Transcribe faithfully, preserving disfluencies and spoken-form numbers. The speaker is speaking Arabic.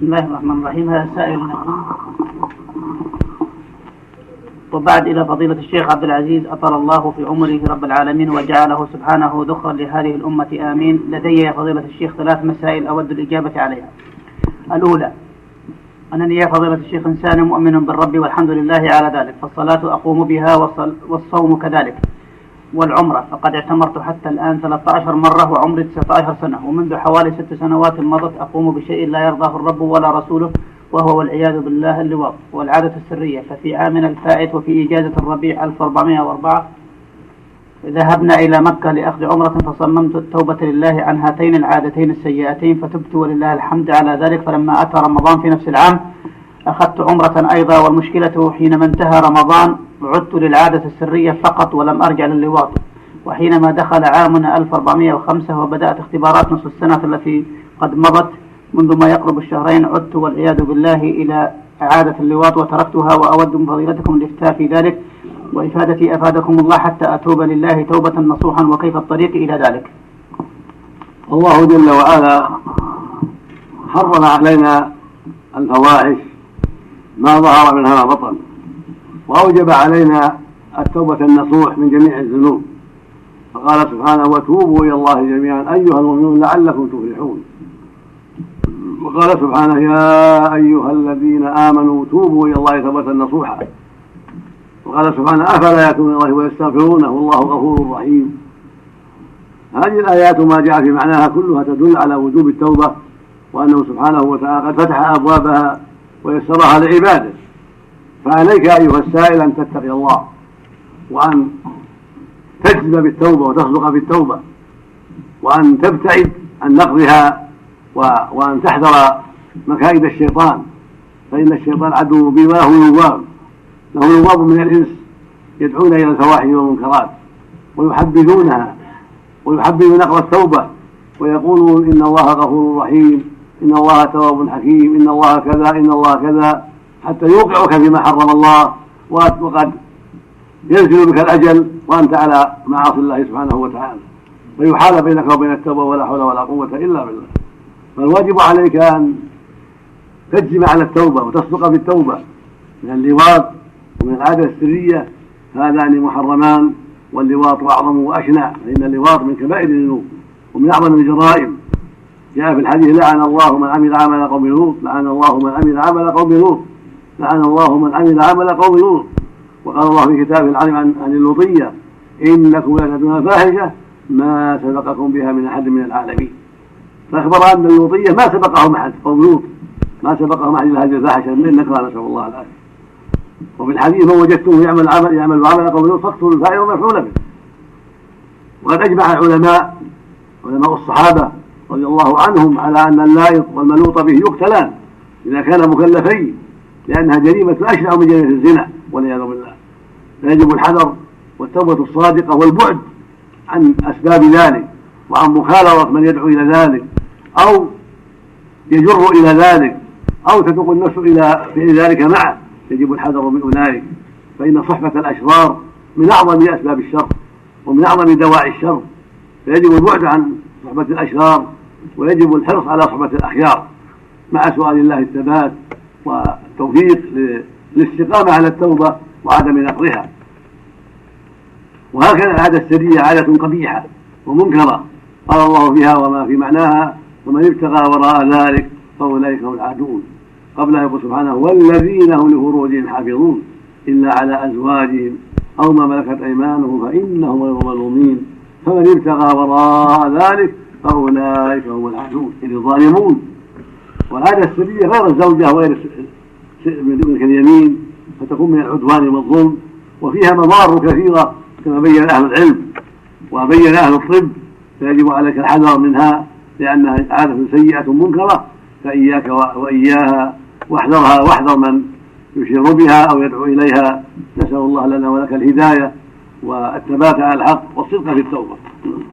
بسم الله الرحمن الرحيم. هذا سائل وبعد إلى فضيلة الشيخ عبد العزيز أطال الله في عمره رب العالمين وجعله سبحانه ذخرا لهذه الأمة آمين. لدي يا فضيلة الشيخ ثلاث مسائل أود الإجابة عليها. الأولى أنني يا فضيلة الشيخ إنسان مؤمن بالرب والحمد لله على ذلك، فالصلاة أقوم بها والصوم كذلك والعمرة، فقد اعتمرت حتى الآن ثلاثة عشر مرة وعمري تسعة عشر سنة، ومنذ حوالي ست سنوات مضت أقوم بشيء لا يرضاه الرب ولا رسوله، وهو والعياذ بالله اللواط والعادة السرية. ففي عامنا الفائت وفي إجازة الربيع ألف وأربعمائة وأربعة ذهبنا إلى مكة لأخذ عمرة، فصممت التوبة لله عن هاتين العادتين السيئتين فتبت ولله الحمد على ذلك. فلما أتى رمضان في نفس العام أخذت عمرة أيضا، والمشكلة حينما انتهى رمضان عدت للعادة السرية فقط ولم أرجع للواط. وحينما دخل عامنا ألف وأربعمائة وخمسة وبدأت اختبارات نصف السنة التي قد مضت منذ ما يقرب الشهرين، عدت والعياذ بالله إلى عادة اللواط وتركتها، وأود من فضيلتكم الافتاء في ذلك وإفادتي أفادكم الله حتى أتوب لله توبة نصوحا، وكيف الطريق إلى ذلك؟ الله جل وعلا حرم علينا الفواحش ما ظهر منها ما بطن، وأوجب علينا التوبة النصوح من جميع الذنوب، فقال سبحانه: وتوبوا إلى الله جميعا أيها المؤمنون لعلكم تفلحون. وقال سبحانه: يا أيها الذين آمنوا توبوا إلى الله توبة نصوحا. وقال سبحانه: أفلا يتوبون إلى الله ويستغفرونه والله غفور رحيم. هذه الآيات ما جاء في معناها كلها تدل على وجوب التوبة، وأنه سبحانه وتعالى قد فتح أبوابها ويسرها لعباده. فعليك أيها السائل أن تتقي الله، وأن تجزم بالتوبة وتصدق بالتوبة، وأن تبتعد عن نقضها، وأن تحذر مكائد الشيطان، فإن الشيطان عدو مبين وله نواب له نواب من الإنس يدعون إلى الفواحش والمنكرات ويحبذونها ويحبذون نقض التوبة، ويقولون إن الله غفور رحيم، إن الله تواب حكيم، إن الله كذا، إن الله كذا، حتى يوقعك فيما حرم الله، وقد ينزل بك الأجل وأنت على معاصي الله سبحانه وتعالى، فيحال بينك وبين التوبة ولا حول ولا قوة إلا بالله. فالواجب عليك أن تجزم على التوبة وتصدق بالتوبة من اللواط ومن العادة السرية، هذان محرمان، واللواط أعظم وأشنع، فإن اللواط من كبائر الذنوب ومن أعظم الجرائم. جاء في الحديث: لعن الله من عمل عمل قوم لوط، لعن الله من عمل عمل قوم لوط، لعن الله من عمل عمل قوم لوط. وقال الله في كتابه العليم عن اللوطية: إنكم لتأتون فاحشة ما سبقكم بها من أحد من العالمين. فأخبر أن اللوطية ما سبقهم أحد، قوم لوط ما سبقهم أحد إلى هذه الفاحشة من النكرة، نسأل الله العافية. وفي الحديث: من وجدتم يعمل عمل يعمل عمل قوم لوط فاقتلوا الفاعل ومفعول به. وقد أجمع العلماء علماء الصحابة رضي الله عنهم على أن اللائط والملوط به يقتلان إذا كان مكلفين، لأنها جريمة أشنع من جريمة الزنا والعياذ بالله. فيجب الحذر والتوبة الصادقة والبعد عن أسباب ذلك وعن مخالطة من يدعو إلى ذلك أو يجر إلى ذلك أو تدق النفس إلى فعل ذلك معه. يجب الحذر من أولئك، فإن صحبة الأشرار من أعظم أسباب الشر ومن أعظم دواعي الشر، فيجب البعد عن صحبة الأشرار، ويجب الحرص على صحبة الأخيار مع سؤال الله الثبات والتوفيق للاستقامة على التوبة وعدم نقضها. وهكذا العادة السرية عادة قبيحة ومنكرة قال الله فيها وما في معناها: ومن ابتغى وراء ذلك فأولئك هم العادون. قبل يقول سبحانه: والذين هم لفروجهم حافظون إلا على أزواجهم أو ما ملكت أيمانهم فإنهم غير ملومين فمن ابتغى وراء ذلك فأولئك هم العادون إذ الظالمون. والعادة السرية غير الزوجة وغير ملك اليمين، فتكون من العدوان والظلم، وفيها مضار كثيرة كما بين أهل العلم وبين أهل الطب، فيجب عليك الحذر منها لأنها عادة سيئة منكرة، فإياك وإياها واحذرها واحذر من يشير بها أو يدعو إليها. نسأل الله لنا ولك الهداية والثبات على الحق والصدق في التوبة.